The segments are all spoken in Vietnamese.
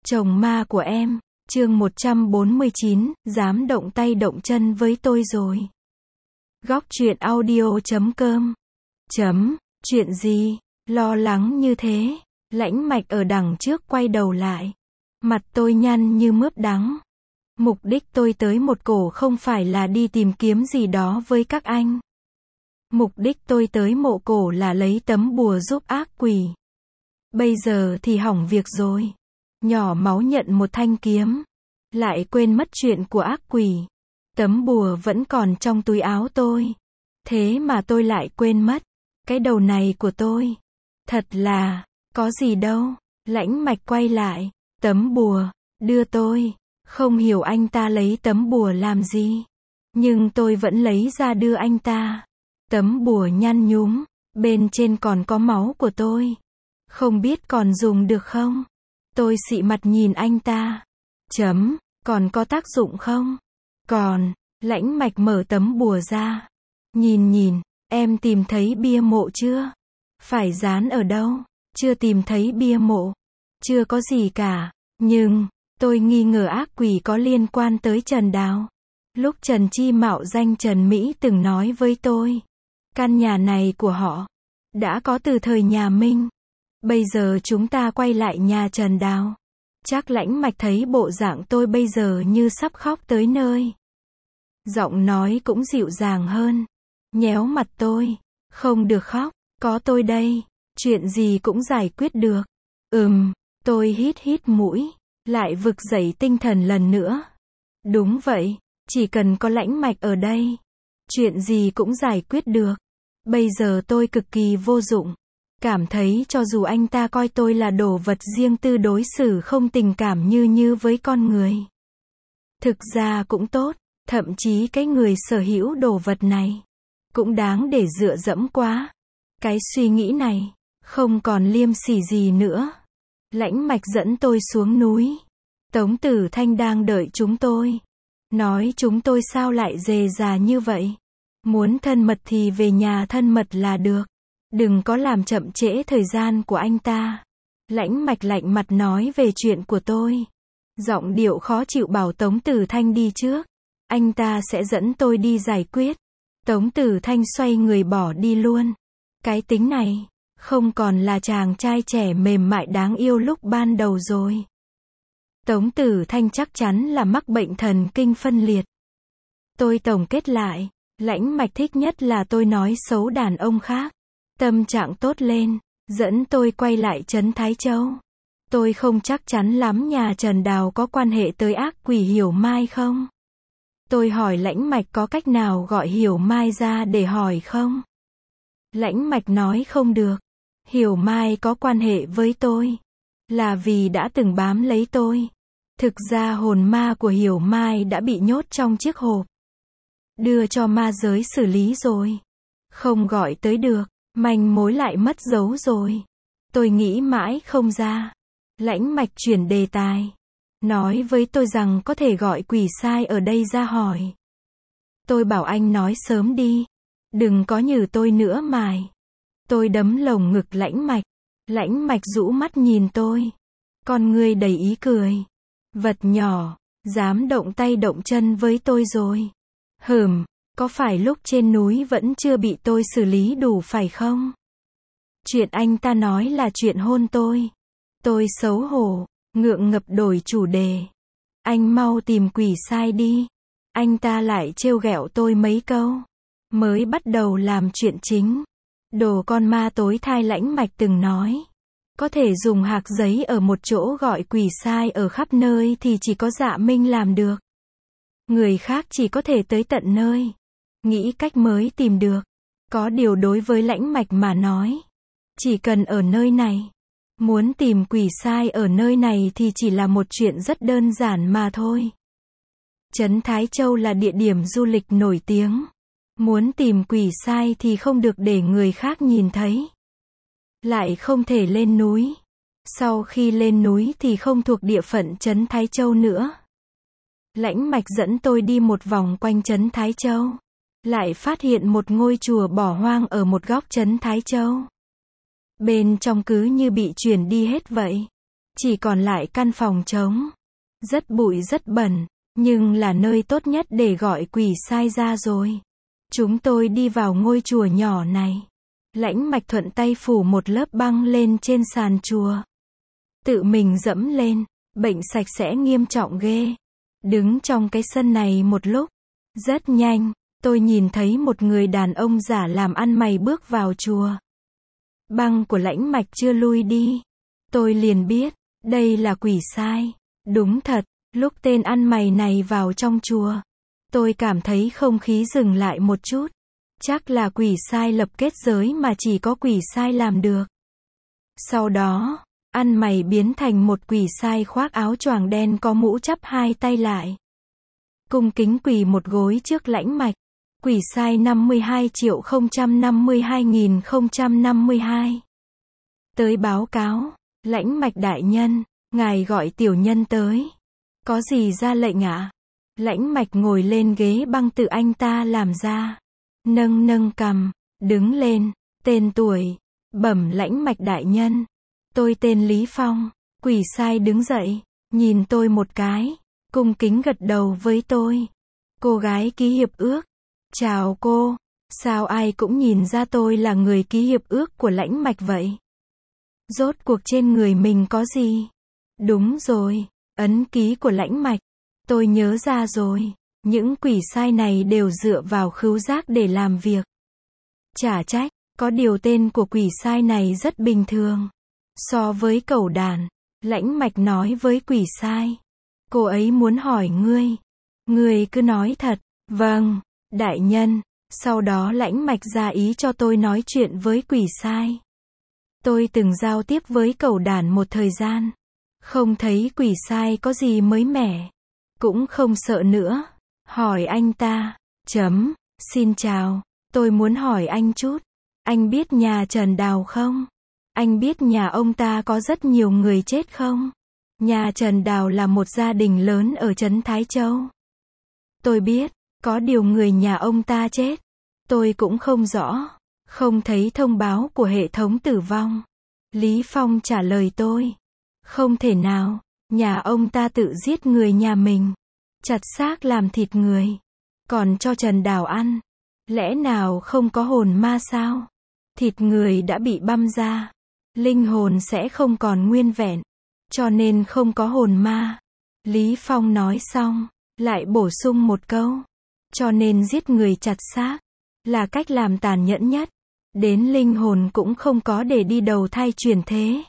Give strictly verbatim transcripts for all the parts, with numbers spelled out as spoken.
Chồng ma của em, chương một trăm bốn mươi chín, dám động tay động chân với tôi rồi. Góc truyện audio chấm com. Chấm, chuyện gì, lo lắng như thế, Lãnh Mạch ở đằng trước quay đầu lại. Mặt tôi nhăn như mướp đắng. Mục đích tôi tới một cổ không phải là đi tìm kiếm gì đó với các anh. Mục đích tôi tới mộ cổ là lấy tấm bùa giúp ác quỷ. Bây giờ thì hỏng việc rồi. Nhỏ máu nhận một thanh kiếm. Lại quên mất chuyện của ác quỷ. Tấm bùa vẫn còn trong túi áo tôi. Thế mà tôi lại quên mất. Cái đầu này của tôi. Thật là, có gì đâu. Lãnh Mạch quay lại. Tấm bùa, đưa tôi. Không hiểu anh ta lấy tấm bùa làm gì. Nhưng tôi vẫn lấy ra đưa anh ta. Tấm bùa nhăn nhúm. Bên trên còn có máu của tôi. Không biết còn dùng được không? Tôi xị mặt nhìn anh ta. Chấm, còn có tác dụng không? Còn, Lãnh Mạch mở tấm bùa ra. Nhìn nhìn, em tìm thấy bia mộ chưa? Phải dán ở đâu? Chưa tìm thấy bia mộ. Chưa có gì cả. Nhưng, tôi nghi ngờ ác quỷ có liên quan tới Trần Đào. Lúc Trần Chi mạo danh Trần Mỹ từng nói với tôi. Căn nhà này của họ. Đã có từ thời nhà Minh. Bây giờ chúng ta quay lại nhà Trần Đào. Chắc Lãnh Mạch thấy bộ dạng tôi bây giờ như sắp khóc tới nơi. Giọng nói cũng dịu dàng hơn. Nhéo mặt tôi. Không được khóc, có tôi đây. Chuyện gì cũng giải quyết được. Ừm, tôi hít hít mũi. Lại vực dậy tinh thần lần nữa. Đúng vậy, chỉ cần có Lãnh Mạch ở đây. Chuyện gì cũng giải quyết được. Bây giờ tôi cực kỳ vô dụng. Cảm thấy cho dù anh ta coi tôi là đồ vật riêng tư đối xử không tình cảm như như với con người. Thực ra cũng tốt, thậm chí cái người sở hữu đồ vật này cũng đáng để dựa dẫm quá. Cái suy nghĩ này không còn liêm sỉ gì nữa. Lãnh Mạch dẫn tôi xuống núi. Tống Tử Thanh đang đợi chúng tôi. Nói chúng tôi sao lại dề dà như vậy. Muốn thân mật thì về nhà thân mật là được. Đừng có làm chậm trễ thời gian của anh ta. Lãnh Mạch lạnh mặt nói về chuyện của tôi. Giọng điệu khó chịu bảo Tống Tử Thanh đi trước. Anh ta sẽ dẫn tôi đi giải quyết. Tống Tử Thanh xoay người bỏ đi luôn. Cái tính này, không còn là chàng trai trẻ mềm mại đáng yêu lúc ban đầu rồi. Tống Tử Thanh chắc chắn là mắc bệnh thần kinh phân liệt. Tôi tổng kết lại. Lãnh Mạch thích nhất là tôi nói xấu đàn ông khác. Tâm trạng tốt lên, dẫn tôi quay lại trấn Thái Châu. Tôi không chắc chắn lắm nhà Trần Đào có quan hệ tới ác quỷ Hiểu Mai không? Tôi hỏi Lãnh Mạch có cách nào gọi Hiểu Mai ra để hỏi không? Lãnh Mạch nói không được. Hiểu Mai có quan hệ với tôi. Là vì đã từng bám lấy tôi. Thực ra hồn ma của Hiểu Mai đã bị nhốt trong chiếc hộp. Đưa cho ma giới xử lý rồi. Không gọi tới được. Manh mối lại mất dấu rồi. Tôi nghĩ mãi không ra. Lãnh Mạch chuyển đề tài. Nói với tôi rằng có thể gọi quỷ sai ở đây ra hỏi. Tôi bảo anh nói sớm đi. Đừng có nhử tôi nữa mài. Tôi đấm lồng ngực Lãnh Mạch. Lãnh Mạch rũ mắt nhìn tôi. Con ngươi đầy ý cười. Vật nhỏ, dám động tay động chân với tôi rồi. Hừm. Có phải lúc trên núi vẫn chưa bị tôi xử lý đủ phải không? Chuyện anh ta nói là chuyện hôn tôi. Tôi xấu hổ, ngượng ngập đổi chủ đề. Anh mau tìm quỷ sai đi. Anh ta lại trêu ghẹo tôi mấy câu. Mới bắt đầu làm chuyện chính. Đồ con ma tối thai Lãnh Mạch từng nói. Có thể dùng hạc giấy ở một chỗ gọi quỷ sai ở khắp nơi thì chỉ có Dạ Minh làm được. Người khác chỉ có thể tới tận nơi. Nghĩ cách mới tìm được. Có điều đối với Lãnh Mạch mà nói. Chỉ cần ở nơi này. Muốn tìm quỷ sai ở nơi này thì chỉ là một chuyện rất đơn giản mà thôi. Trấn Thái Châu là địa điểm du lịch nổi tiếng. Muốn tìm quỷ sai thì không được để người khác nhìn thấy. Lại không thể lên núi. Sau khi lên núi thì không thuộc địa phận Trấn Thái Châu nữa. Lãnh Mạch dẫn tôi đi một vòng quanh Trấn Thái Châu. Lại phát hiện một ngôi chùa bỏ hoang ở một góc trấn Thái Châu. Bên trong cứ như bị chuyển đi hết vậy. Chỉ còn lại căn phòng trống. Rất bụi rất bẩn, nhưng là nơi tốt nhất để gọi quỷ sai ra rồi. Chúng tôi đi vào ngôi chùa nhỏ này. Lãnh Mạch thuận tay phủ một lớp băng lên trên sàn chùa. Tự mình dẫm lên, bệnh sạch sẽ nghiêm trọng ghê. Đứng trong cái sân này một lúc. Rất nhanh, tôi nhìn thấy một người đàn ông giả làm ăn mày bước vào chùa. Băng của Lãnh Mạch chưa lui đi. Tôi liền biết, đây là quỷ sai. Đúng thật, lúc tên ăn mày này vào trong chùa, tôi cảm thấy không khí dừng lại một chút. Chắc là quỷ sai lập kết giới mà chỉ có quỷ sai làm được. Sau đó, ăn mày biến thành một quỷ sai khoác áo choàng đen có mũ chắp hai tay lại. Cung kính quỳ một gối trước Lãnh Mạch. Quỷ sai năm mươi hai triệu không trăm năm mươi hai nghìn không trăm năm mươi hai. Tới báo cáo, Lãnh Mạch đại nhân, ngài gọi tiểu nhân tới. Có gì ra lệnh ạ? Lãnh Mạch ngồi lên ghế băng tự anh ta làm ra. Nâng nâng cằm, đứng lên, tên tuổi, bẩm Lãnh Mạch đại nhân. Tôi tên Lý Phong. Quỷ sai đứng dậy, nhìn tôi một cái, cung kính gật đầu với tôi. Cô gái ký hiệp ước. Chào cô, sao ai cũng nhìn ra tôi là người ký hiệp ước của Lãnh Mạch vậy? Rốt cuộc trên người mình có gì? Đúng rồi, ấn ký của Lãnh Mạch. Tôi nhớ ra rồi, những quỷ sai này đều dựa vào khứu giác để làm việc. Chả trách, có điều tên của quỷ sai này rất bình thường. So với cẩu đàn, Lãnh Mạch nói với quỷ sai. Cô ấy muốn hỏi ngươi. Ngươi cứ nói thật. Vâng, đại nhân. Sau đó Lãnh Mạch ra ý cho tôi nói chuyện với quỷ sai. Tôi từng giao tiếp với cẩu đàn một thời gian. Không thấy quỷ sai có gì mới mẻ. Cũng không sợ nữa. Hỏi anh ta. Chấm. Xin chào. Tôi muốn hỏi anh chút. Anh biết nhà Trần Đào không? Anh biết nhà ông ta có rất nhiều người chết không? Nhà Trần Đào là một gia đình lớn ở trấn Thái Châu. Tôi biết, có điều người nhà ông ta chết. Tôi cũng không rõ. Không thấy thông báo của hệ thống tử vong. Lý Phong trả lời tôi. Không thể nào, nhà ông ta tự giết người nhà mình. Chặt xác làm thịt người. Còn cho Trần Đào ăn. Lẽ nào không có hồn ma sao? Thịt người đã bị băm ra. Linh hồn sẽ không còn nguyên vẹn. Cho nên không có hồn ma. Lý Phong nói xong, lại bổ sung một câu. Cho nên giết người chặt xác là cách làm tàn nhẫn nhất. Đến linh hồn cũng không có để đi đầu thai chuyển thế.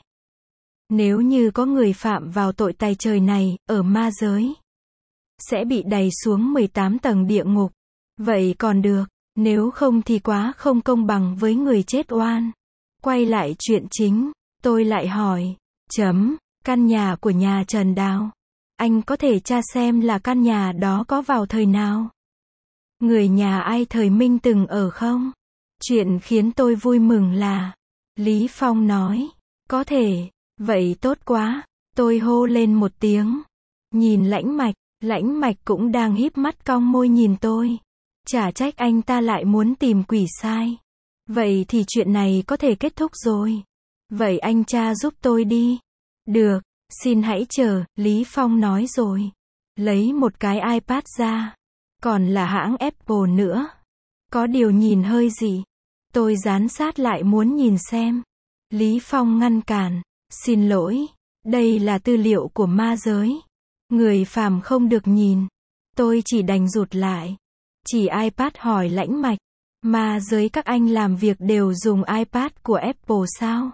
Nếu như có người phạm vào tội tày trời này, ở ma giới, sẽ bị đày xuống mười tám tầng địa ngục. Vậy còn được, nếu không thì quá không công bằng với người chết oan. Quay lại chuyện chính, tôi lại hỏi, chấm, căn nhà của nhà Trần Đào. Anh có thể tra xem là căn nhà đó có vào thời nào? Người nhà ai thời Minh từng ở không? Chuyện khiến tôi vui mừng là, Lý Phong nói, có thể, vậy tốt quá, tôi hô lên một tiếng. Nhìn Lãnh Mạch, Lãnh Mạch cũng đang híp mắt cong môi nhìn tôi. Chả trách anh ta lại muốn tìm quỷ sai. Vậy thì chuyện này có thể kết thúc rồi. Vậy anh cha giúp tôi đi. Được, xin hãy chờ, Lý Phong nói rồi. Lấy một cái iPad ra. Còn là hãng Apple nữa. Có điều nhìn hơi gì. Tôi dán sát lại muốn nhìn xem. Lý Phong ngăn cản. Xin lỗi, đây là tư liệu của ma giới. Người phàm không được nhìn. Tôi chỉ đành rụt lại. Chỉ iPad hỏi Lãnh Mạch. Ma giới các anh làm việc đều dùng iPad của Apple sao?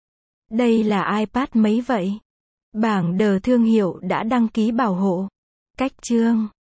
Đây là iPad mấy vậy? Bảng đờ thương hiệu đã đăng ký bảo hộ. Cách chương